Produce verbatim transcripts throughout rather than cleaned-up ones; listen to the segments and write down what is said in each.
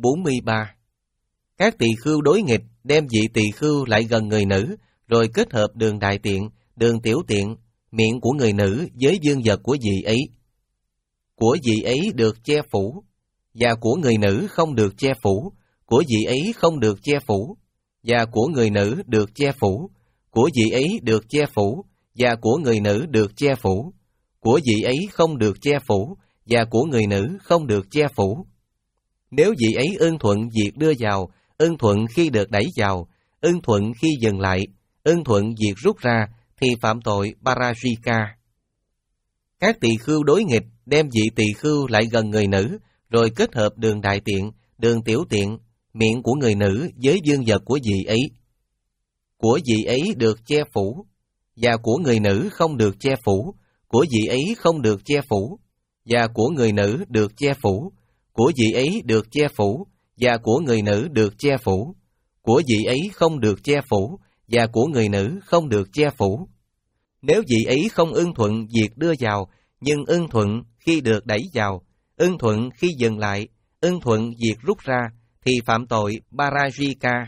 bốn mươi ba. Các tỳ khưu đối nghịch đem vị tỳ khưu lại gần người nữ, rồi kết hợp đường đại tiện, đường tiểu tiện, miệng của người nữ với dương vật của vị ấy. Của vị ấy được che phủ, và của người nữ không được che phủ, của vị ấy không được che phủ, và của người nữ được che phủ, của vị ấy được che phủ, và của người nữ được che phủ, của vị ấy không được che phủ, và của người nữ không được che phủ. Nếu vị ấy ưng thuận việc đưa vào, ưng thuận khi được đẩy vào, ưng thuận khi dừng lại, ưng thuận việc rút ra, thì phạm tội Parajika. Các tỳ khưu đối nghịch đem vị tỳ khưu lại gần người nữ, rồi kết hợp đường đại tiện, đường tiểu tiện, miệng của người nữ với dương vật của vị ấy. Của vị ấy được che phủ, và của người nữ không được che phủ, của vị ấy không được che phủ, và của người nữ được che phủ, của vị ấy được che phủ, và của người nữ được che phủ, của vị ấy không được che phủ, và của người nữ không được che phủ. Nếu vị ấy không ưng thuận việc đưa vào, nhưng ưng thuận khi được đẩy vào, ưng thuận khi dừng lại, ưng thuận việc rút ra, thì phạm tội Parajika.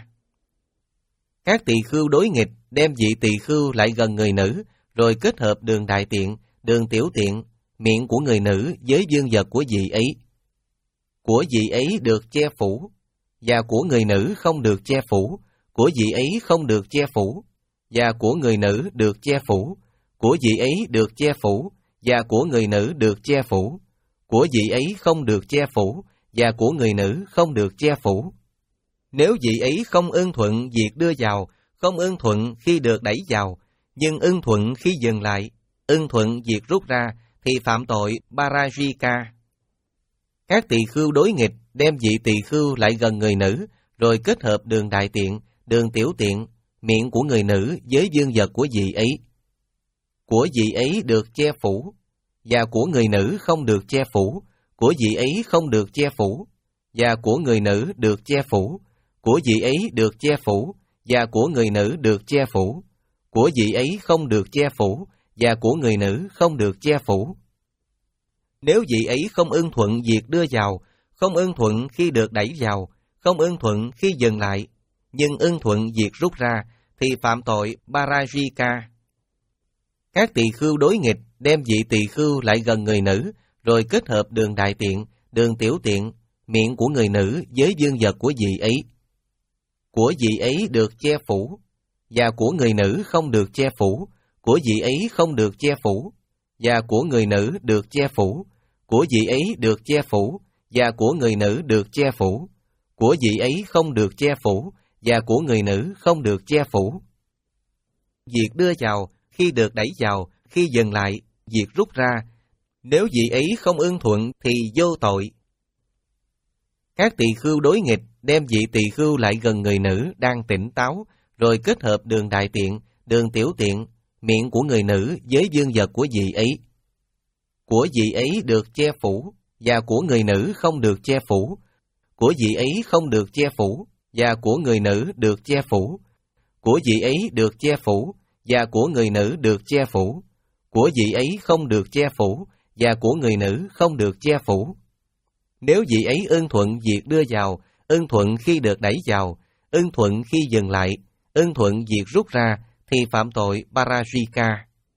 Các tỳ khưu đối nghịch đem vị tỳ khưu lại gần người nữ, rồi kết hợp đường đại tiện, đường tiểu tiện, miệng của người nữ với dương vật của vị ấy. Của vị ấy được che phủ, và của người nữ không được che phủ, của vị ấy không được che phủ, và của người nữ được che phủ, của vị ấy được che phủ, và của người nữ được che phủ, của vị ấy không được che phủ, và của người nữ không được che phủ. Nếu vị ấy không ưng thuận việc đưa vào, không ưng thuận khi được đẩy vào, nhưng ưng thuận khi dừng lại, ưng thuận việc rút ra, thì phạm tội Parajika. Các tỳ khưu đối nghịch đem vị tỳ khưu lại gần người nữ, rồi kết hợp đường đại tiện, đường tiểu tiện, miệng của người nữ với dương vật của vị ấy. Của vị ấy được che phủ, và của người nữ không được che phủ, của vị ấy không được che phủ, và của người nữ được che phủ, của vị ấy được che phủ, và của người nữ được che phủ, của vị ấy không được che phủ, và của người nữ không được che phủ. Nếu vị ấy không ưng thuận việc đưa vào, không ưng thuận khi được đẩy vào, không ưng thuận khi dừng lại, nhưng ưng thuận việc rút ra, thì phạm tội Parajika. Các tỳ khưu đối nghịch đem vị tỳ khưu lại gần người nữ, rồi kết hợp đường đại tiện, đường tiểu tiện, miệng của người nữ với dương vật của vị ấy. Của vị ấy được che phủ, và của người nữ không được che phủ, của vị ấy không được che phủ, và của người nữ được che phủ, của vị ấy được che phủ, và của người nữ được che phủ, của vị ấy không được che phủ, và của người nữ không được che phủ. Việc đưa vào, khi được đẩy vào, khi dừng lại, việc rút ra, nếu vị ấy không ưng thuận thì vô tội. Các tỳ khưu đối nghịch đem vị tỳ khưu lại gần người nữ đang tỉnh táo, rồi kết hợp đường đại tiện, đường tiểu tiện, miệng của người nữ với dương vật của vị ấy. Của vị ấy được che phủ, và của người nữ không được che phủ, của vị ấy không được che phủ, và của người nữ được che phủ, của vị ấy được che phủ, và của người nữ được che phủ, của vị ấy không được che phủ, và của người nữ không được che phủ. Nếu vị ấy ưng thuận việc đưa vào, ưng thuận khi được đẩy vào, ưng thuận khi dừng lại, ưng thuận việc rút ra, thì phạm tội Parajika.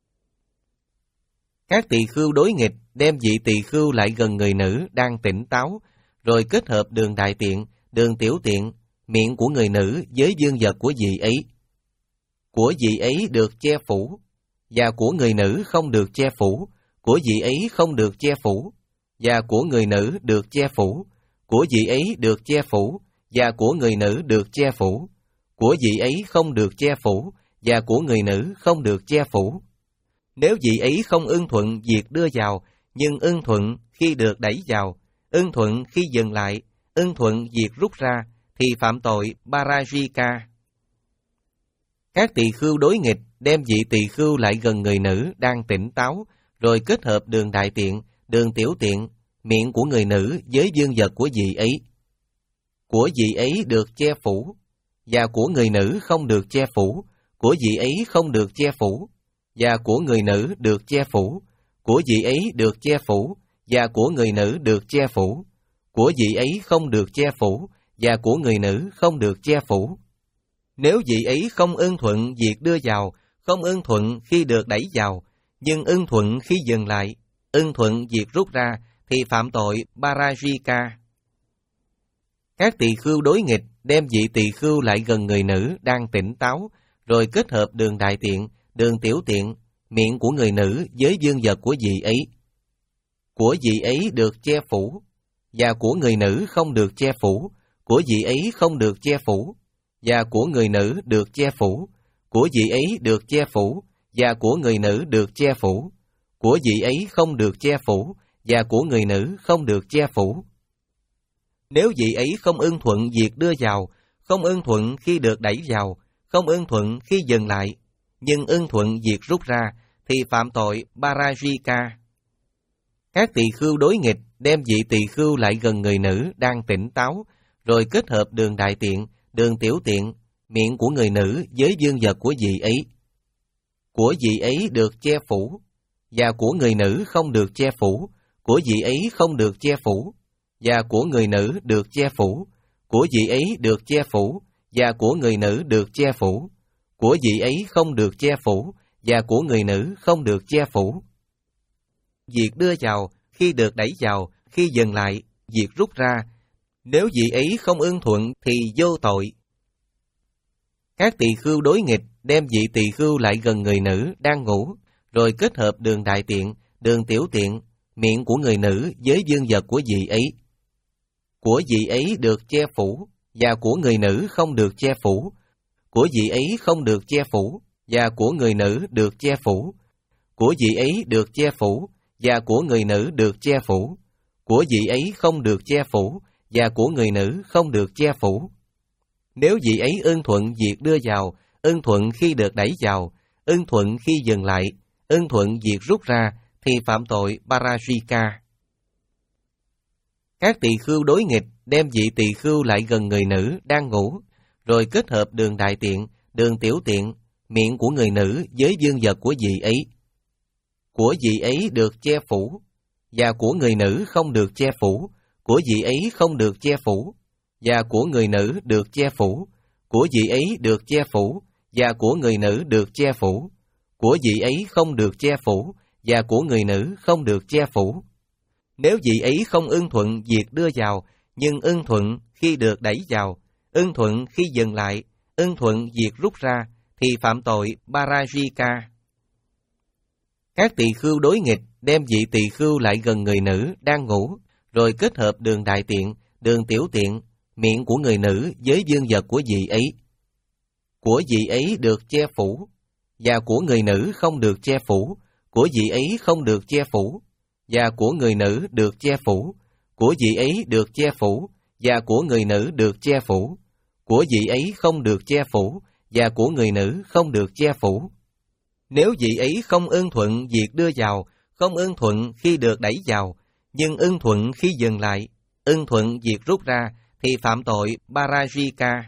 Các tỳ khưu đối nghịch đem vị tỳ khưu lại gần người nữ đang tỉnh táo, rồi kết hợp đường đại tiện, đường tiểu tiện, miệng của người nữ với dương vật của vị ấy. Của vị ấy được che phủ, và của người nữ không được che phủ, của vị ấy không được che phủ, và của người nữ được che phủ, của vị ấy được che phủ, và của người nữ được che phủ, của vị ấy không được che phủ, và của người nữ không được che phủ. Nếu vị ấy không ưng thuận việc đưa vào, nhưng ưng thuận khi được đẩy vào, ưng thuận khi dừng lại, ưng thuận việc rút ra, thì phạm tội Parajika. Các tỳ khưu đối nghịch đem vị tỳ khưu lại gần người nữ đang tỉnh táo, rồi kết hợp đường đại tiện, đường tiểu tiện, miệng của người nữ với dương vật của vị ấy. Của vị ấy được che phủ, và của người nữ không được che phủ, của vị ấy không được che phủ, và của người nữ được che phủ, của vị ấy được che phủ, và của người nữ được che phủ, của vị ấy không được che phủ, và của người nữ không được che phủ. Nếu vị ấy không ưng thuận việc đưa vào, không ưng thuận khi được đẩy vào, nhưng ưng thuận khi dừng lại, ưng thuận việc rút ra, thì phạm tội Parajika. Các tỳ khưu đối nghịch đem vị tỳ khưu lại gần người nữ đang tỉnh táo, rồi kết hợp đường đại tiện, đường tiểu tiện, miệng của người nữ với dương vật của vị ấy. Của vị ấy được che phủ, và của người nữ không được che phủ, của vị ấy không được che phủ, và của người nữ được che phủ, của vị ấy được che phủ, và của người nữ được che phủ, của vị ấy không được che phủ, và của người nữ không được che phủ. Nếu vị ấy không ưng thuận việc đưa vào, không ưng thuận khi được đẩy vào, không ưng thuận khi dừng lại, nhưng ưng thuận việc rút ra, thì phạm tội Parajika. Các tỳ khưu đối nghịch đem vị tỳ khưu lại gần người nữ đang tỉnh táo, rồi kết hợp đường đại tiện, đường tiểu tiện, miệng của người nữ với dương vật của vị ấy. Của vị ấy được che phủ, và của người nữ không được che phủ, của vị ấy không được che phủ, và của người nữ được che phủ, của vị ấy được che phủ, và của người nữ được che phủ, của vị ấy không được che phủ, và của người nữ không được che phủ. Việc đưa vào, khi được đẩy vào, khi dừng lại, việc rút ra, nếu vị ấy không ưng thuận thì vô tội. Các tỳ khưu đối nghịch đem vị tỳ khưu lại gần người nữ đang ngủ, rồi kết hợp đường đại tiện, đường tiểu tiện, miệng của người nữ với dương vật của vị ấy. Của vị ấy được che phủ, và của người nữ không được che phủ, của vị ấy không được che phủ, và của người nữ được che phủ, của vị ấy được che phủ, và của người nữ được che phủ, của vị ấy không được che phủ, và của người nữ không được che phủ. Nếu vị ấy ưng thuận việc đưa vào, ưng thuận khi được đẩy vào, ưng thuận khi dừng lại, ưng thuận việc rút ra, thì phạm tội Parajika. Các tỳ khưu đối nghịch đem vị tỳ khưu lại gần người nữ đang ngủ, rồi kết hợp đường đại tiện, đường tiểu tiện, miệng của người nữ với dương vật của vị ấy. Của vị ấy được che phủ, và của người nữ không được che phủ, của vị ấy không được che phủ, và của người nữ được che phủ, của vị ấy được che phủ, và của người nữ được che phủ, của vị ấy không được che phủ, và của người nữ không được che phủ. Nếu vị ấy không ưng thuận việc đưa vào, nhưng ưng thuận khi được đẩy vào, ưng thuận khi dừng lại, ưng thuận việc rút ra, thì phạm tội Parajika. Các tỳ khưu đối nghịch đem vị tỳ khưu lại gần người nữ đang ngủ, rồi kết hợp đường đại tiện, đường tiểu tiện, miệng của người nữ với dương vật của vị ấy. Của vị ấy được che phủ, và của người nữ không được che phủ, của vị ấy không được che phủ, và của người nữ được che phủ, của vị ấy được che phủ, và của người nữ được che phủ, của vị ấy không được che phủ, và của người nữ không được che phủ. Nếu vị ấy không ưng thuận việc đưa vào, không ưng thuận khi được đẩy vào, nhưng ưng thuận khi dừng lại, ưng thuận việc rút ra, thì phạm tội Parajika.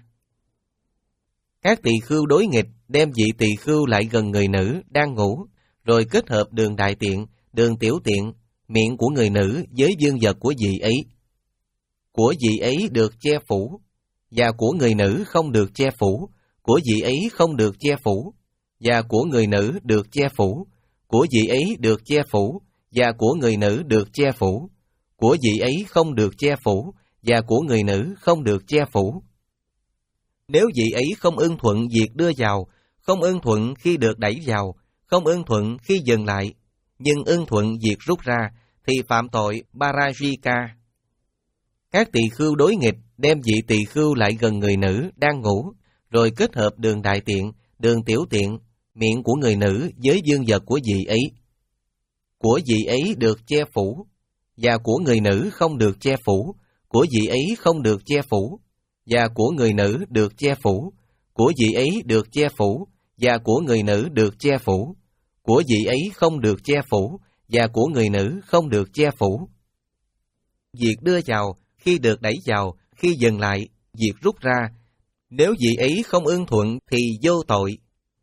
Các tỳ khưu đối nghịch đem vị tỳ khưu lại gần người nữ đang ngủ, rồi kết hợp đường đại tiện, đường tiểu tiện, miệng của người nữ với dương vật của vị ấy. Của vị ấy được che phủ, và của người nữ không được che phủ, của vị ấy không được che phủ, và của người nữ được che phủ, của vị ấy được che phủ, và của người nữ được che phủ, của vị ấy không được che phủ, và của người nữ không được che phủ. Nếu vị ấy không ưng thuận việc đưa vào, không ưng thuận khi được đẩy vào, không ưng thuận khi dừng lại, nhưng ưng thuận việc rút ra, thì phạm tội Parajika. Các tỳ khưu đối nghịch đem vị tỳ khưu lại gần người nữ đang ngủ, rồi kết hợp đường đại tiện, đường tiểu tiện, miệng của người nữ với dương vật của vị ấy. Của vị ấy được che phủ, và của người nữ không được che phủ, của vị ấy không được che phủ, và của người nữ được che phủ, của vị ấy được che phủ, và của người nữ được che phủ, của vị ấy không được che phủ, và của người nữ không được che phủ. Việc đưa vào, khi được đẩy vào, khi dừng lại, việc rút ra, nếu vị ấy không ưng thuận thì vô tội.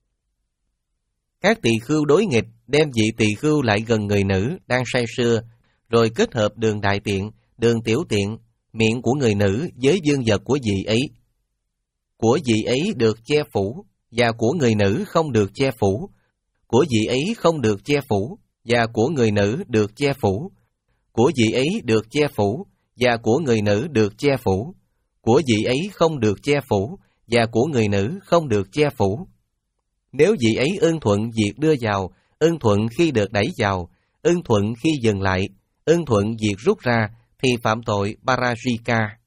Các tỳ khưu đối nghịch đem vị tỳ khưu lại gần người nữ đang say sưa, rồi kết hợp đường đại tiện, đường tiểu tiện, miệng của người nữ với dương vật của vị ấy. Của vị ấy được che phủ, và của người nữ không được che phủ. Của vị ấy không được che phủ, và của người nữ được che phủ. Của vị ấy được che phủ, và của người nữ được che phủ. Của vị ấy không được che phủ, và của người nữ không được che phủ. Nếu vị ấy ưng thuận việc đưa vào, ưng thuận khi được đẩy vào, ưng thuận khi dừng lại, ưng thuận việc rút ra, thì phạm tội Parajika.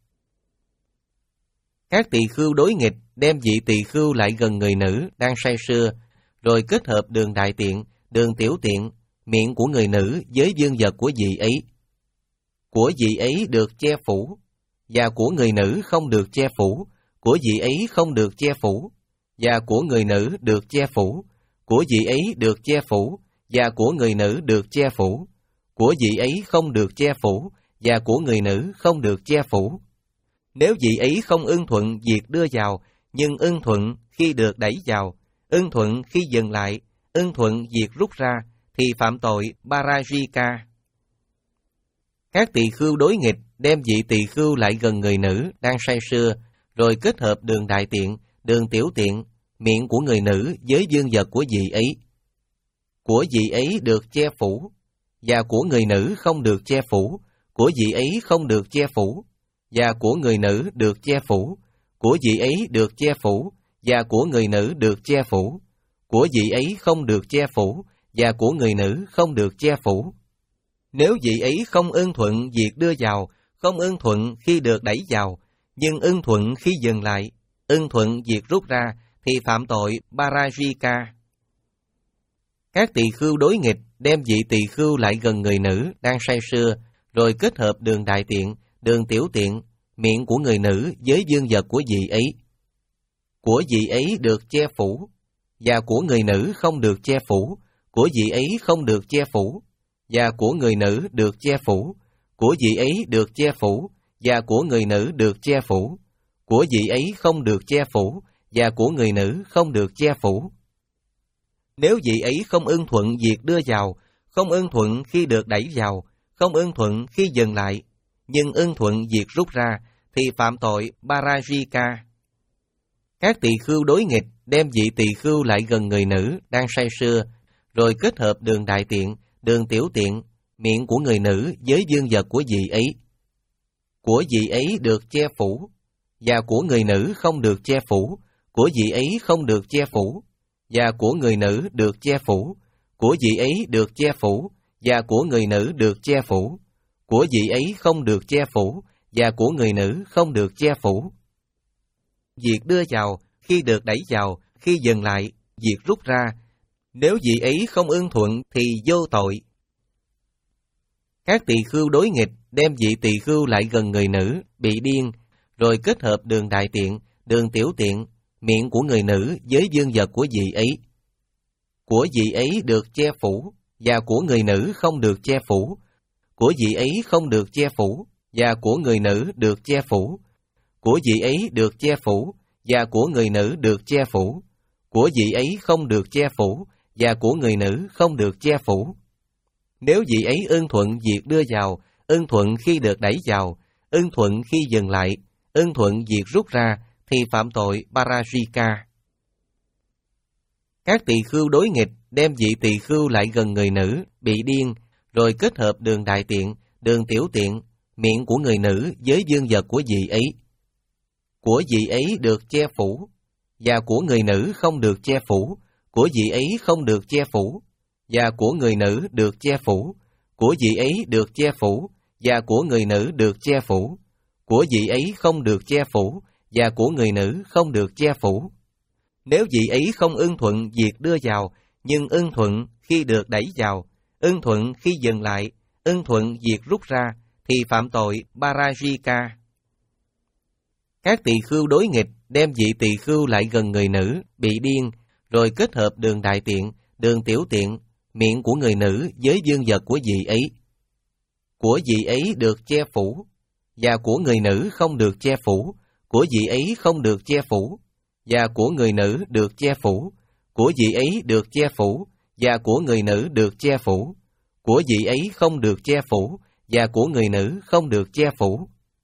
Các tỳ khưu đối nghịch đem vị tỳ khưu lại gần người nữ đang say sưa, rồi kết hợp đường đại tiện, đường tiểu tiện, miệng của người nữ với dương vật của vị ấy. Của vị ấy được che phủ, và của người nữ không được che phủ. Của vị ấy không được che phủ, và của người nữ được che phủ. Của vị ấy được che phủ, và của người nữ được che phủ. Của vị ấy không được che phủ, và của người nữ không được che phủ. Nếu vị ấy không ưng thuận việc đưa vào, nhưng ưng thuận khi được đẩy vào, ưng thuận khi dừng lại, ưng thuận việc rút ra, thì phạm tội Parajika. Các tỳ khưu đối nghịch đem vị tỳ khưu lại gần người nữ đang say sưa, rồi kết hợp đường đại tiện, đường tiểu tiện, miệng của người nữ với dương vật của vị ấy. Của vị ấy được che phủ, và của người nữ không được che phủ. Của vị ấy không được che phủ, và của người nữ được che phủ. Của vị ấy được che phủ, và của người nữ được che phủ. Của vị ấy không được che phủ, và của người nữ không được che phủ. Nếu vị ấy không ưng thuận việc đưa vào, không ưng thuận khi được đẩy vào, nhưng ưng thuận khi dừng lại, ưng thuận việc rút ra, thì phạm tội Parajika. Các tỳ khưu đối nghịch đem vị tỳ khưu lại gần người nữ đang say sưa, rồi kết hợp đường đại tiện, đường tiểu tiện, miệng của người nữ với dương vật của vị ấy. Của vị ấy được che phủ, và của người nữ không được che phủ. Của vị ấy không được che phủ, và của người nữ được che phủ. Của vị ấy được che phủ, và của người nữ được che phủ. Của vị ấy không được che phủ, và của người nữ không được che phủ. Nếu vị ấy không ưng thuận việc đưa vào, không ưng thuận khi được đẩy vào, không ưng thuận khi dừng lại, nhưng ưng thuận việc rút ra, thì phạm tội Parajika. Các tỳ khưu đối nghịch đem vị tỳ khưu lại gần người nữ đang say sưa, rồi kết hợp đường đại tiện, đường tiểu tiện, miệng của người nữ với dương vật của vị ấy. Của vị ấy được che phủ, và của người nữ không được che phủ. Của vị ấy không được che phủ, và của người nữ được che phủ. Của vị ấy được che phủ, và của người nữ được che phủ. Của vị ấy không được che phủ, và của người nữ không được che phủ. Việc đưa vào, khi được đẩy vào, khi dừng lại, việc rút ra, nếu vị ấy không ưng thuận thì vô tội. Các tỳ khưu đối nghịch đem vị tỳ khưu lại gần người nữ bị điên, rồi kết hợp đường đại tiện, đường tiểu tiện, miệng của người nữ với dương vật của vị ấy. Của vị ấy được che phủ, và của người nữ không được che phủ. Của vị ấy không được che phủ, và của người nữ được che phủ. Của vị ấy được che phủ, và của người nữ được che phủ. Của vị ấy không được che phủ, và của người nữ không được che phủ. Nếu vị ấy ưng thuận việc đưa vào, ưng thuận khi được đẩy vào, ưng thuận khi dừng lại, ưng thuận việc rút ra, thì phạm tội Parajika. Các tỳ khưu đối nghịch đem vị tỳ khưu lại gần người nữ bị điên, rồi kết hợp đường đại tiện, đường tiểu tiện, miệng của người nữ với dương vật của vị ấy. Của vị ấy được che phủ, và của người nữ không được che phủ. Của vị ấy không được che phủ, và của người nữ được che phủ. Của vị ấy được che phủ, và của người nữ được che phủ. Của vị ấy không được che phủ, và của người nữ không được che phủ. Nếu vị ấy không ưng thuận việc đưa vào, nhưng ưng thuận khi được đẩy vào, ưng thuận khi dừng lại, ưng thuận việc rút ra, thì phạm tội Parajika. Các tỳ khưu đối nghịch đem vị tỳ khưu lại gần người nữ bị điên, rồi kết hợp đường đại tiện, đường tiểu tiện, miệng của người nữ với dương vật của vị ấy. Của vị ấy được che phủ, và của người nữ không được che phủ. Của vị ấy không được che phủ, và của người nữ được che phủ. Của vị ấy được che phủ, và của người nữ được che phủ. Của vị ấy không được che phủ, và của người nữ không được che phủ.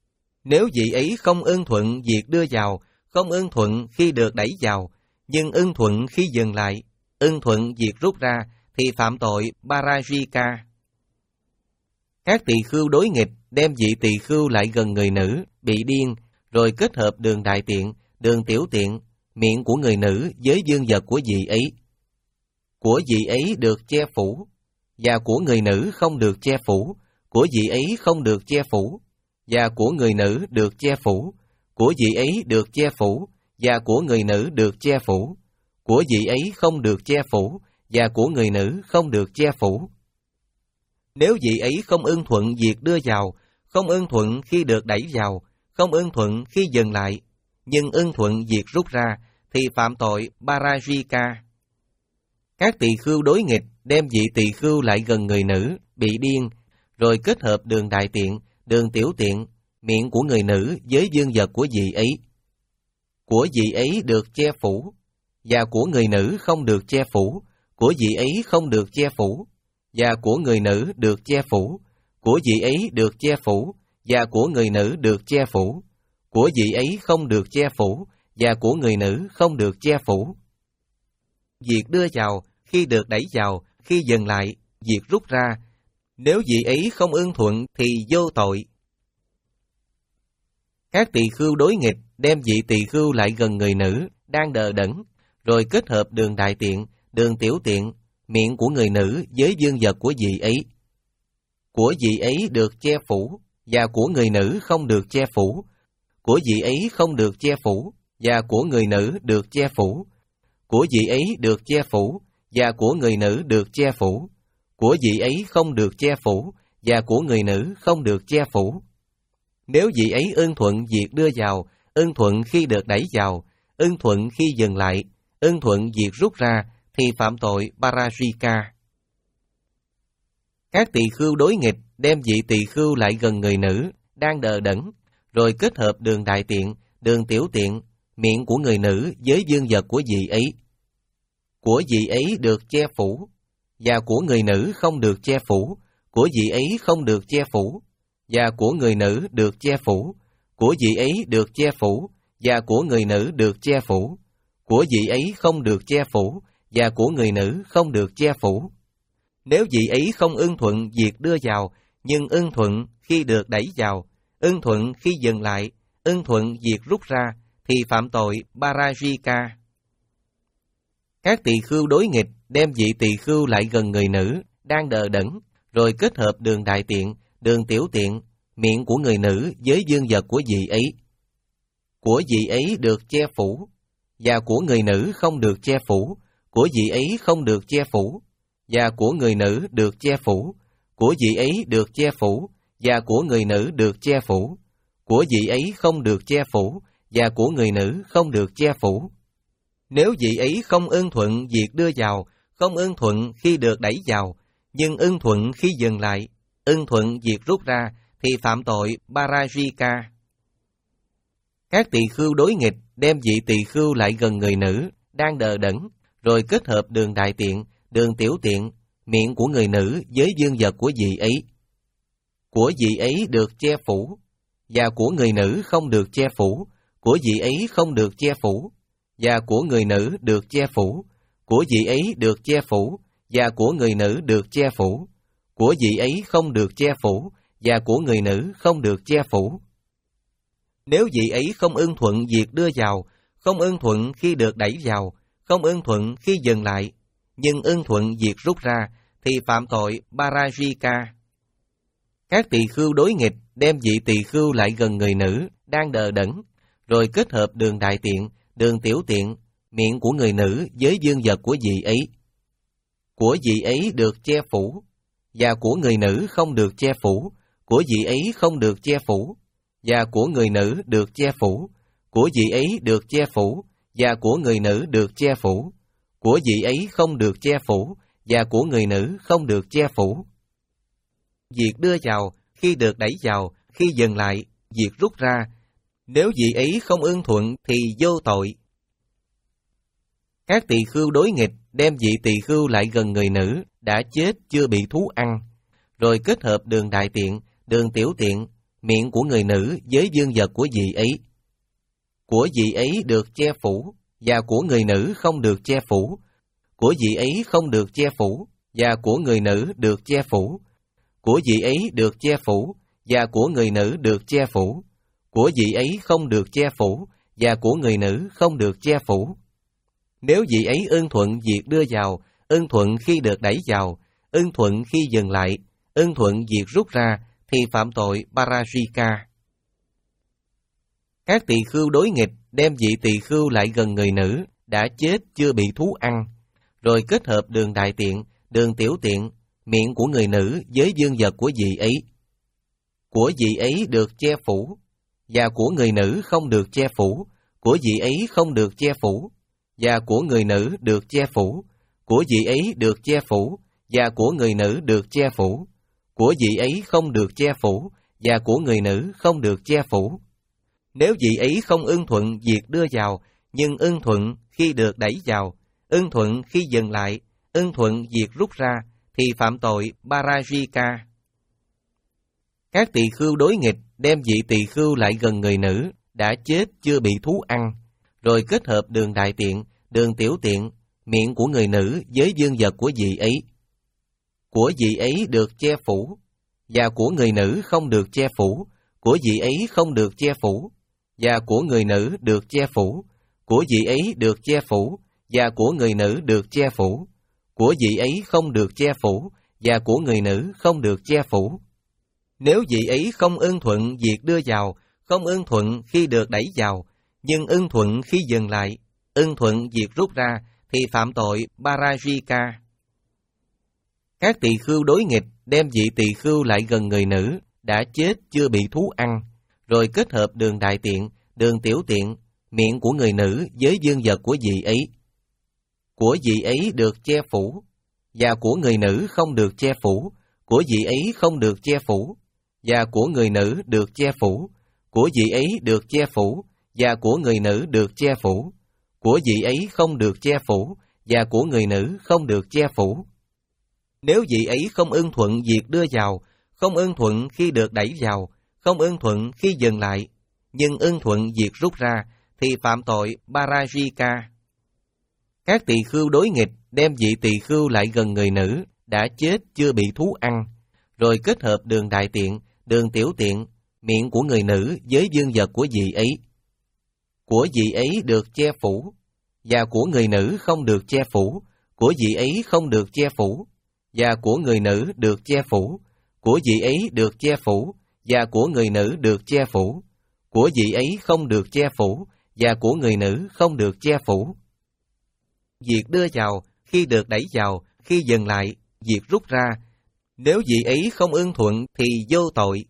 Nếu vị ấy không ưng thuận việc đưa vào, không ưng thuận khi được đẩy vào, nhưng ưng thuận khi dừng lại, ưng thuận việc rút ra, thì phạm tội Parajika. Các tỳ khưu đối nghịch đem vị tỳ khưu lại gần người nữ, bị điên, rồi kết hợp đường đại tiện, đường tiểu tiện, miệng của người nữ với dương vật của vị ấy. Của vị ấy được che phủ, và của người nữ không được che phủ, của vị ấy không được che phủ, và của người nữ được che phủ, của vị ấy được che phủ, và của người nữ được che phủ, của vị ấy không được che phủ, và của người nữ không được che phủ. Nếu vị ấy không ưng thuận việc đưa vào, không ưng thuận khi được đẩy vào, không ưng thuận khi dừng lại, nhưng ưng thuận việc rút ra, thì phạm tội Parajika. Các tỳ khưu đối nghịch đem vị tỳ khưu lại gần người nữ, bị điên, rồi kết hợp đường đại tiện, đường tiểu tiện, miệng của người nữ với dương vật của vị ấy. Của vị ấy được che phủ, và của người nữ không được che phủ, của vị ấy không được che phủ, và của người nữ được che phủ, của vị ấy được che phủ, và của người nữ được che phủ, của vị ấy không được che phủ, và của người nữ không được che phủ. Việc đưa vào, khi được đẩy vào, khi dừng lại, việc rút ra, nếu vị ấy không ưng thuận thì vô tội. Các tỳ khưu đối nghịch đem vị tỳ khưu lại gần người nữ, đang đờ đẫn, rồi kết hợp đường đại tiện, đường tiểu tiện, miệng của người nữ với dương vật của vị ấy. Của vị ấy được che phủ, và của người nữ không được che phủ, của vị ấy không được che phủ, và của người nữ được che phủ, của vị ấy được che phủ, và của người nữ được che phủ, của vị ấy không được che phủ, và của người nữ không được che phủ. Nếu vị ấy ưng thuận việc đưa vào, ưng thuận khi được đẩy vào, ưng thuận khi dừng lại, ưng thuận việc rút ra, thì phạm tội Parajika. Các tỳ khưu đối nghịch đem vị tỳ khưu lại gần người nữ, đang đờ đẫn, rồi kết hợp đường đại tiện, đường tiểu tiện, miệng của người nữ với dương vật của vị ấy. Của vị ấy được che phủ, và của người nữ không được che phủ, của vị ấy không được che phủ, và của người nữ được che phủ, của vị ấy được che phủ, và của người nữ được che phủ, của vị ấy không được che phủ, và của người nữ không được che phủ. Nếu vị ấy không ưng thuận việc đưa vào, nhưng ưng thuận khi được đẩy vào, ưng thuận khi dừng lại, ưng thuận việc rút ra, thì phạm tội Parajika. Các tỳ khưu đối nghịch đem vị tỳ khưu lại gần người nữ, đang đờ đẫn, rồi kết hợp đường đại tiện, đường tiểu tiện, miệng của người nữ với dương vật của vị ấy. Của vị ấy được che phủ, và của người nữ không được che phủ, của vị ấy không được che phủ, và của người nữ được che phủ, của vị ấy được che phủ, và của người nữ được che phủ, của vị ấy không được che phủ, và của người nữ không được che phủ. Nếu vị ấy không ưng thuận việc đưa vào, không ưng thuận khi được đẩy vào, nhưng ưng thuận khi dừng lại, ưng thuận việc rút ra, thì phạm tội Parajika. Các tỳ khưu đối nghịch đem vị tỳ khưu lại gần người nữ, đang đờ đẫn, rồi kết hợp đường đại tiện, đường tiểu tiện, miệng của người nữ với dương vật của vị ấy. Của vị ấy được che phủ, và của người nữ không được che phủ, của vị ấy không được che phủ, và của người nữ được che phủ, của vị ấy được che phủ, và của người nữ được che phủ, của vị ấy không được che phủ, và của người nữ không được che phủ. Nếu vị ấy không ưng thuận việc đưa vào, không ưng thuận khi được đẩy vào, không ưng thuận khi dừng lại, nhưng ưng thuận việc rút ra, thì phạm tội Parajika. Các tỳ khưu đối nghịch đem vị tỳ khưu lại gần người nữ, đang đờ đẫn, rồi kết hợp đường đại tiện, đường tiểu tiện, miệng của người nữ với dương vật của vị ấy. Của vị ấy được che phủ, và của người nữ không được che phủ, của vị ấy không được che phủ, và của người nữ được che phủ, của vị ấy được che phủ, và của người nữ được che phủ, của vị ấy không được che phủ, và của người nữ không được che phủ. Việc đưa vào, khi được đẩy vào, khi dừng lại, việc rút ra, nếu vị ấy không ưng thuận thì vô tội. Các tỳ khưu đối nghịch đem vị tỳ khưu lại gần người nữ đã chết chưa bị thú ăn, rồi kết hợp đường đại tiện, đường tiểu tiện, miệng của người nữ với dương vật của vị ấy. Của vị ấy được che phủ, và của người nữ không được che phủ. Của vị ấy không được che phủ, và của người nữ được che phủ. Của vị ấy được che phủ, và của người nữ được che phủ. Của vị ấy không được che phủ, và của người nữ không được che phủ. Nếu vị ấy ưng thuận việc đưa vào, ưng thuận khi được đẩy vào, ưng thuận khi dừng lại, ưng thuận việc rút ra, thì phạm tội Parajika. Các tỳ khưu đối nghịch đem vị tỳ khưu lại gần người nữ đã chết chưa bị thú ăn, rồi kết hợp đường đại tiện, đường tiểu tiện, miệng của người nữ với dương vật của vị ấy. Của vị ấy được che phủ, và của người nữ không được che phủ. Của vị ấy không được che phủ, và của người nữ được che phủ. Của vị ấy được che phủ, và của người nữ được che phủ. Của vị ấy không được che phủ, và của người nữ không được che phủ. Nếu vị ấy không ưng thuận việc đưa vào, nhưng ưng thuận khi được đẩy vào, ưng thuận khi dừng lại, ưng thuận việc rút ra, thì phạm tội Parajika. Các tỳ khưu đối nghịch đem vị tỳ khưu lại gần người nữ đã chết chưa bị thú ăn, rồi kết hợp đường đại tiện, đường tiểu tiện, miệng của người nữ với dương vật của vị ấy. Của vị ấy được che phủ, và của người nữ không được che phủ. Của vị ấy không được che phủ, và của người nữ được che phủ. Của vị ấy được che phủ, và của người nữ được che phủ. Của vị ấy không được che phủ, và của người nữ không được che phủ. Nếu vị ấy không ưng thuận việc đưa vào, không ưng thuận khi được đẩy vào, nhưng ưng thuận khi dừng lại, ưng thuận việc rút ra, thì phạm tội Parajika. Các tỳ khưu đối nghịch đem vị tỳ khưu lại gần người nữ đã chết chưa bị thú ăn, rồi kết hợp đường đại tiện, đường tiểu tiện, miệng của người nữ với dương vật của vị ấy. Của vị ấy được che phủ, và của người nữ không được che phủ. Của vị ấy không được che phủ, và của người nữ được che phủ. Của vị ấy được che phủ, và của người nữ được che phủ. Của vị ấy không được che phủ, và của người nữ không được che phủ. Nếu vị ấy không ưng thuận việc đưa vào, không ưng thuận khi được đẩy vào, không ưng thuận khi dừng lại, nhưng ưng thuận việc rút ra, thì phạm tội Parajika. Các tỳ khưu đối nghịch đem vị tỳ khưu lại gần người nữ đã chết chưa bị thú ăn, rồi kết hợp đường đại tiện, đường tiểu tiện, miệng của người nữ với dương vật của vị ấy. Của vị ấy được che phủ, và của người nữ không được che phủ. Của vị ấy không được che phủ, và của người nữ được che phủ. Của vị ấy được che phủ, và của người nữ được che phủ. Của vị ấy không được che phủ, và của người nữ không được che phủ. Việc đưa vào, khi được đẩy vào, khi dừng lại, việc rút ra, nếu vị ấy không ưng thuận thì vô tội.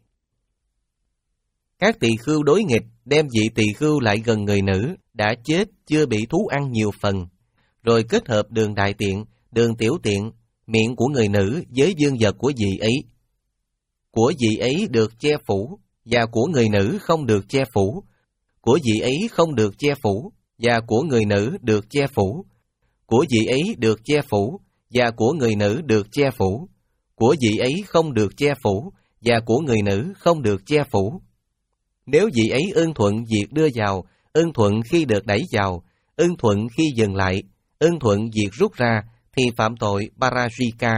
Các tỳ khưu đối nghịch đem vị tỳ khưu lại gần người nữ đã chết chưa bị thú ăn nhiều phần, rồi kết hợp đường đại tiện, đường tiểu tiện, miệng của người nữ với dương vật của vị ấy. Của vị ấy được che phủ, và của người nữ không được che phủ. Của vị ấy không được che phủ, và của người nữ được che phủ. Của vị ấy được che phủ, và của người nữ được che phủ. Của vị ấy không được che phủ, và của người nữ không được che phủ. Nếu vị ấy ưng thuận việc đưa vào, ưng thuận khi được đẩy vào, ưng thuận khi dừng lại, ưng thuận việc rút ra, thì phạm tội Parajika.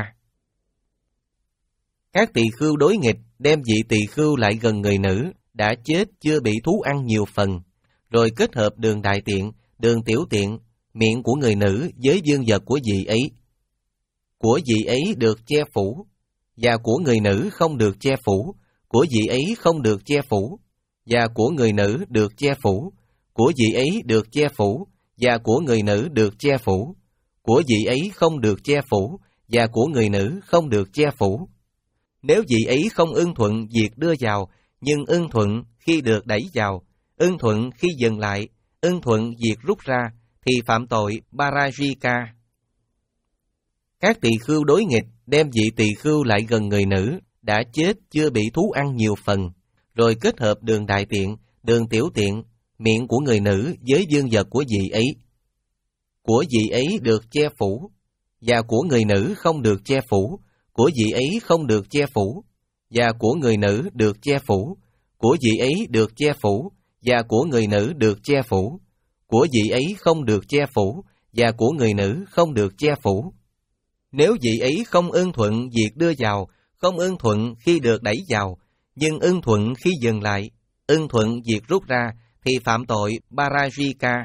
Các tỳ khưu đối nghịch đem vị tỳ khưu lại gần người nữ đã chết chưa bị thú ăn nhiều phần, rồi kết hợp đường đại tiện, đường tiểu tiện, miệng của người nữ với dương vật của vị ấy. Của vị ấy được che phủ, và của người nữ không được che phủ. Của vị ấy không được che phủ, và của người nữ được che phủ. Của vị ấy được che phủ, và của người nữ được che phủ. Của vị ấy không được che phủ, và của người nữ không được che phủ. Nếu vị ấy không ưng thuận việc đưa vào, nhưng ưng thuận khi được đẩy vào, ưng thuận khi dừng lại, ưng thuận việc rút ra, thì phạm tội Parajika. Các tỳ khưu đối nghịch đem vị tỳ khưu lại gần người nữ đã chết chưa bị thú ăn nhiều phần, rồi kết hợp đường đại tiện, đường tiểu tiện, miệng của người nữ với dương vật của vị ấy. Của vị ấy được che phủ, và của người nữ không được che phủ. Của vị ấy không được che phủ, và của người nữ được che phủ. của vị ấy được che phủ, và của người nữ được che phủ, của vị ấy không được che phủ, và của người nữ không được che phủ. Nếu vị ấy không ưng thuận việc đưa vào, không ưng thuận khi được đẩy vào, nhưng ưng thuận khi dừng lại, ưng thuận việc rút ra, thì phạm tội Parajika.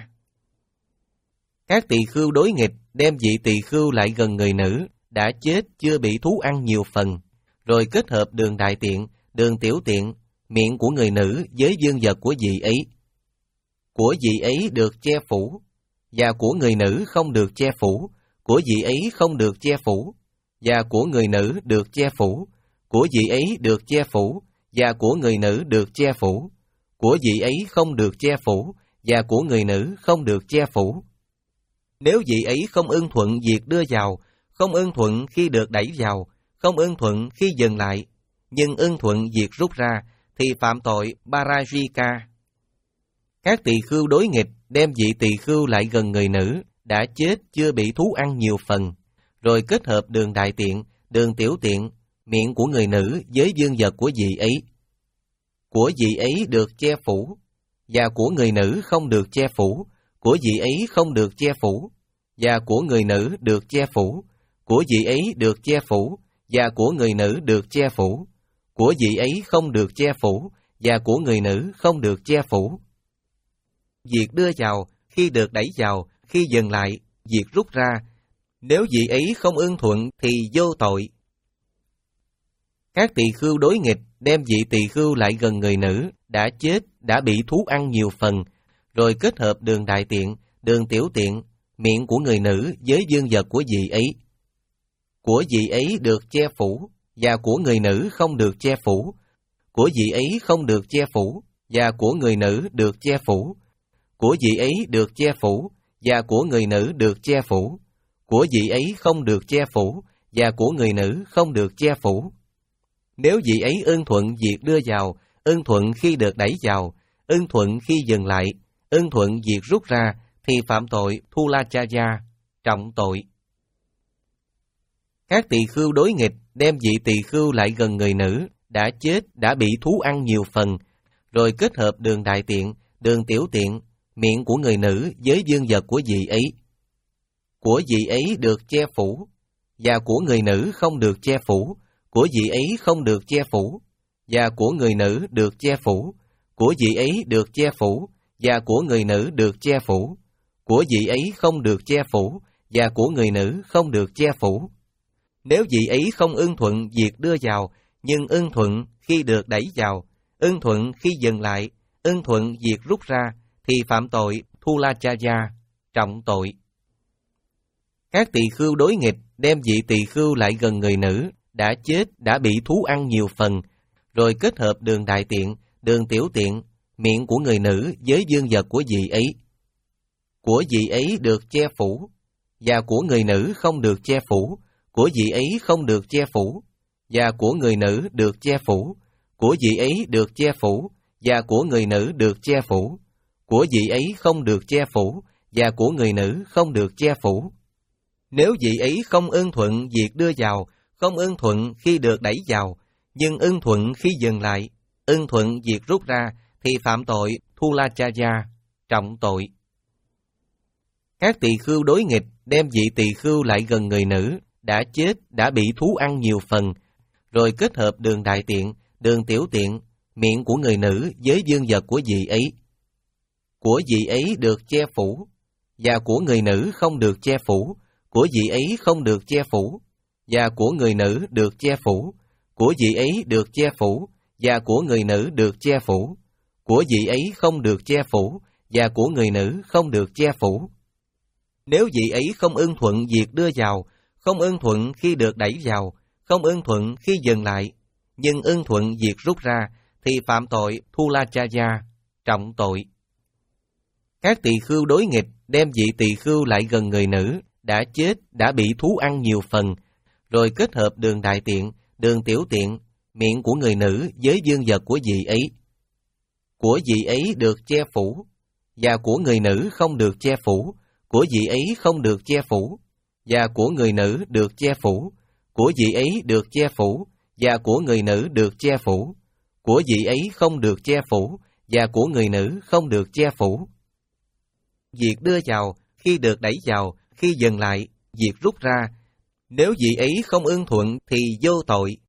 Các tỳ khưu đối nghịch đem vị tỳ khưu lại gần người nữ, đã chết chưa bị thú ăn nhiều phần, rồi kết hợp đường đại tiện, đường tiểu tiện, miệng của người nữ với dương vật của vị ấy. Của vị ấy được che phủ, và của người nữ không được che phủ, của vị ấy không được che phủ, và của người nữ được che phủ, của vị ấy được che phủ, và của người nữ được che phủ, của vị ấy không được che phủ, và của người nữ không được che phủ. Nếu vị ấy không ưng thuận việc đưa vào, không ưng thuận khi được đẩy vào, không ưng thuận khi dừng lại, nhưng ưng thuận việc rút ra, thì phạm tội Parajika. Các tỳ khưu đối nghịch đem vị tỳ khưu lại gần người nữ, đã chết chưa bị thú ăn nhiều phần, rồi kết hợp đường đại tiện, đường tiểu tiện, miệng của người nữ với dương vật của vị ấy. Của vị ấy được che phủ, và của người nữ không được che phủ, của vị ấy không được che phủ, và của người nữ được che phủ, của vị ấy được che phủ, và của người nữ được che phủ, của vị ấy không được che phủ, và của người nữ không được che phủ. Việc đưa vào, khi được đẩy vào, khi dừng lại, việc rút ra, nếu vị ấy không ưng thuận thì vô tội. Các tỳ khưu đối nghịch đem vị tỳ khưu lại gần người nữ, đã chết, đã bị thú ăn nhiều phần, rồi kết hợp đường đại tiện, đường tiểu tiện, miệng của người nữ với dương vật của vị ấy. Của vị ấy được che phủ, và của người nữ không được che phủ, của vị ấy không được che phủ, và của người nữ được che phủ, của vị ấy được che phủ, và của người nữ được che phủ, của vị ấy không được che phủ, và của người nữ không được che phủ. Nếu vị ấy ưng thuận việc đưa vào, ưng thuận khi được đẩy vào, ưng thuận khi dừng lại, ưng thuận việc rút ra, thì phạm tội Thulachaya, trọng tội. Các tỳ khưu đối nghịch đem vị tỳ khưu lại gần người nữ, đã chết, đã bị thú ăn nhiều phần, rồi kết hợp đường đại tiện, đường tiểu tiện, miệng của người nữ với dương vật của vị ấy. Của vị ấy được che phủ, và của người nữ không được che phủ, của vị ấy không được che phủ, và của người nữ được che phủ, của vị ấy được che phủ, và của người nữ được che phủ, của vị ấy không được che phủ, và của người nữ không được che phủ. Nếu vị ấy không ưng thuận việc đưa vào, nhưng ưng thuận khi được đẩy vào, ưng thuận khi dừng lại, ưng thuận việc rút ra, thì phạm tội Thulachaya, trọng tội. Các tỳ khưu đối nghịch đem vị tỳ khưu lại gần người nữ, đã chết, đã bị thú ăn nhiều phần, rồi kết hợp đường đại tiện, đường tiểu tiện, miệng của người nữ với dương vật của vị ấy. Của vị ấy được che phủ, và của người nữ không được che phủ, của vị ấy không được che phủ, và của người nữ được che phủ, của vị ấy được che phủ, và của người nữ được che phủ, của vị ấy không được che phủ, và của người nữ không được che phủ. Nếu vị ấy không ưng thuận việc đưa vào, không ưng thuận khi được đẩy vào, nhưng ưng thuận khi dừng lại, ưng thuận việc rút ra, thì phạm tội Thulachaya, trọng tội. Các tỳ khưu đối nghịch đem vị tỳ khưu lại gần người nữ, đã chết, đã bị thú ăn nhiều phần, rồi kết hợp đường đại tiện, đường tiểu tiện, miệng của người nữ với dương vật của vị ấy. Của vị ấy được che phủ, và của người nữ không được che phủ, của vị ấy không được che phủ, và của người nữ được che phủ, của vị ấy được che phủ, và của người nữ được che phủ, của vị ấy không được che phủ, và của người nữ không được che phủ. Nếu vị ấy không ưng thuận việc đưa vào, không ưng thuận khi được đẩy vào, không ưng thuận khi dừng lại, nhưng ưng thuận việc rút ra, thì phạm tội Thulachaya, trọng tội. Các tỳ khưu đối nghịch đem vị tỳ khưu lại gần người nữ, đã chết, đã bị thú ăn nhiều phần, rồi kết hợp đường đại tiện, đường tiểu tiện, miệng của người nữ với dương vật của vị ấy. Của vị ấy được che phủ, và của người nữ không được che phủ, của vị ấy không được che phủ, và của người nữ được che phủ, của vị ấy được che phủ, và của người nữ được che phủ, của vị ấy không được che phủ, và của người nữ không được che phủ. Việc đưa vào, khi được đẩy vào, khi dừng lại, việc rút ra, nếu vị ấy không ưng thuận thì vô tội,